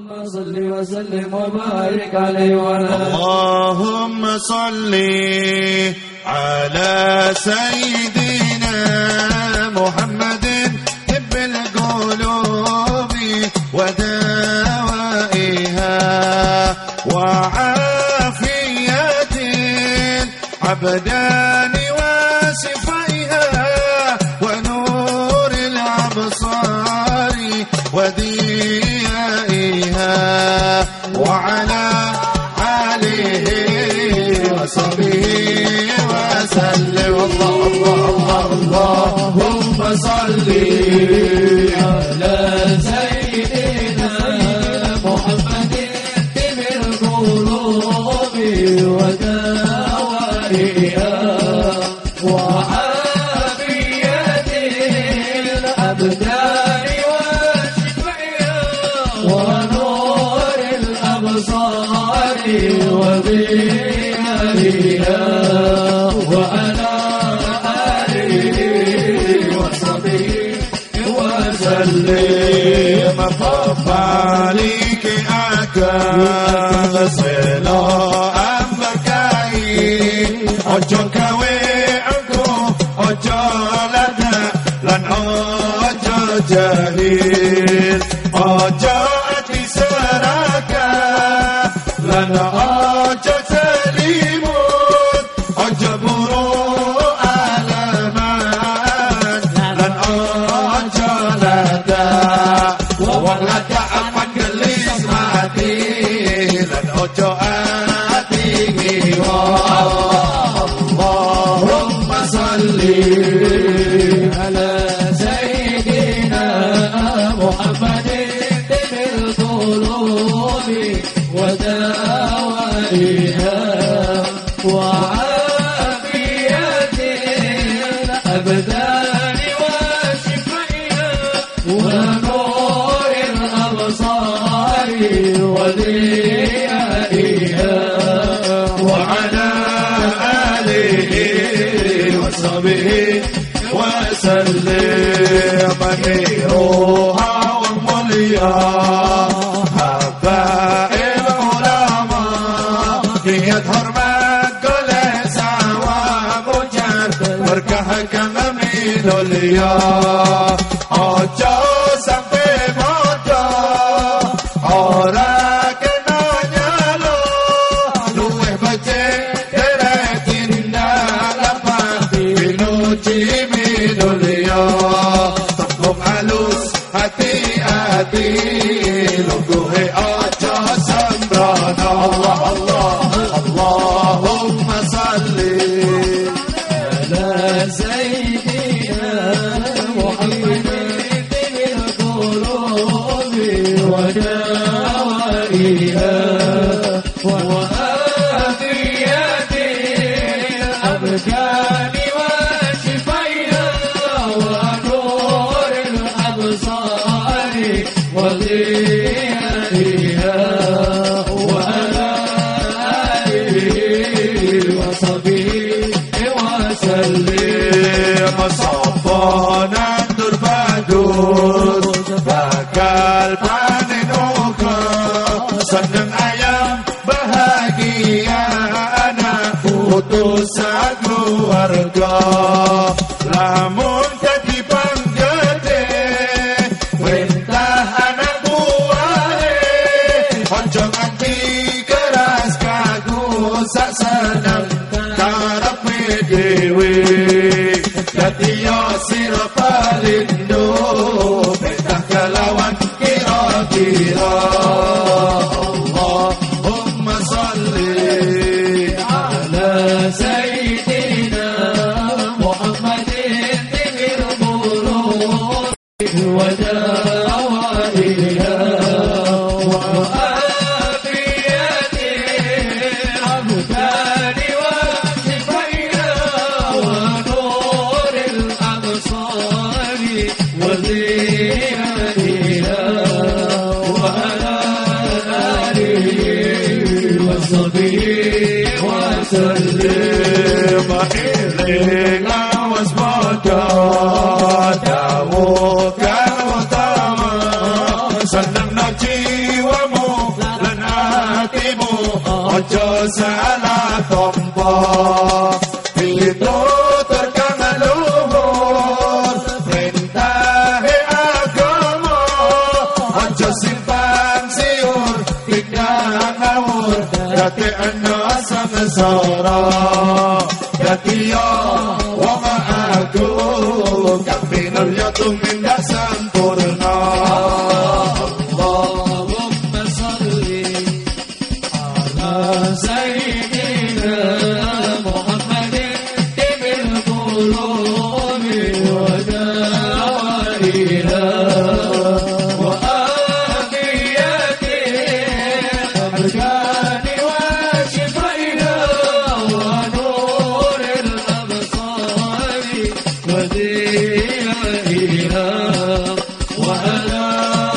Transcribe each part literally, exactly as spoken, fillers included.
صل وسلم وبارك عليه وعلى اللهم صل على سيدنا محمد طب القلوب ودوائها وعافية الأبدان وشفائها ونور الأبصار وديائها وعلى آله وصحبه وسلم. الله الله الله اللهم صل على سيدنا محمد طب القلوب ودوائها وعافية الأبدان وشفائها ونور الأبصار وضيائها وعلى آله وصحبه وسلم. فبارك أكرم صلى أمركاي ojo gawe aku ojo lada lan ojo jahil ojo ati serakah lan ojo selimut ojo buru alaman lan ojo lada wong lada aman gelis mati lan ojo ati ngiwa. اللهم صل على سيدنا محمد طب القلوب ودوائها وعافية الأبدان وشفائها ونور الأبصار وضيائها وعلى وصحبه وسلم. منيرها والمليا حبائب العلماء يظهر من كل سوا مجر مركح كما من اليا ojo sampai bodoh orang kena nyalo luweh becek Minulya tepuk halus hati-hati lungguhe aja sembrono. Allah Allah Allahumma salli ala sayyidina Muhammadin bil qulubi wa dawaiha wa afiyati al-abdan وضيائها وعلى آله وصحبه وسلم. صفونا الدربادوس bakal panen uga seneng ayam bahagia anak putusan keluarga lamun dadi panggede perintah anak buahe ojo nganti keras kagu sak seneng karepe dhewe dadi yo sira palindo perintah kelawan kira-kira. Allahumma salli ala sayyidina Muhammadin bil qulubi wa dawaiha wa afiyati al-abdani wa shifaiha wa nuril absari wa dhiyaiha wa ala alihi wa sahbihi wa sallim. Ilayka wasbata dawu kan utama senang naji jiwamu lan hatimu ojo salah tompo pitutur kang luhur perintah agama ojo simpang siur tidak ngawur dadi ana samsara dadi yo wong aku kapinul yo tumindak sampurna. Allahumma salli ala sayyidina Muhammadin tibil qulubi wa dawaiha wa afiyati abdani wa shifaiha wa nuril absari wa diyaiha wa ala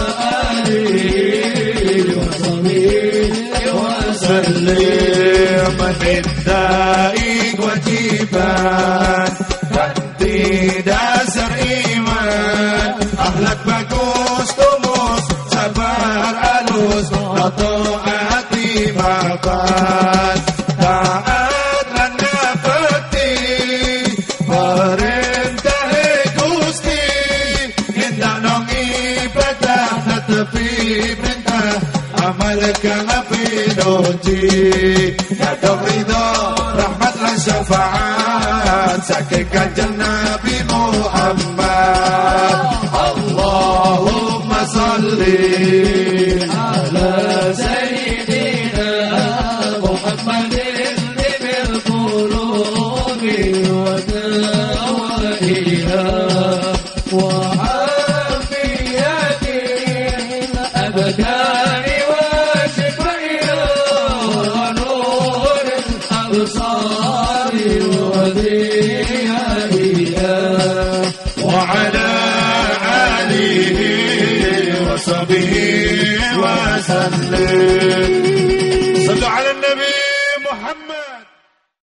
alihi wa sahbihi wa Salim menindai kewajiban dan tidak seriman akhlak bagus tumus sabar alus noto hati makan taat lan ngabekti perintah Gusti indah nong ibadah netepi perintah amal kang pinuji kadang ridho rahmat lan syafaat saking kanjeng Nabi Muhammad. Allahumma salli ala sayyidina Muhammadin tibil qulubi wa dawaiha wa afiyati abdani wa shifaiha wa nuril absari wa diyaiha وعلى آله وصحبه وسلم.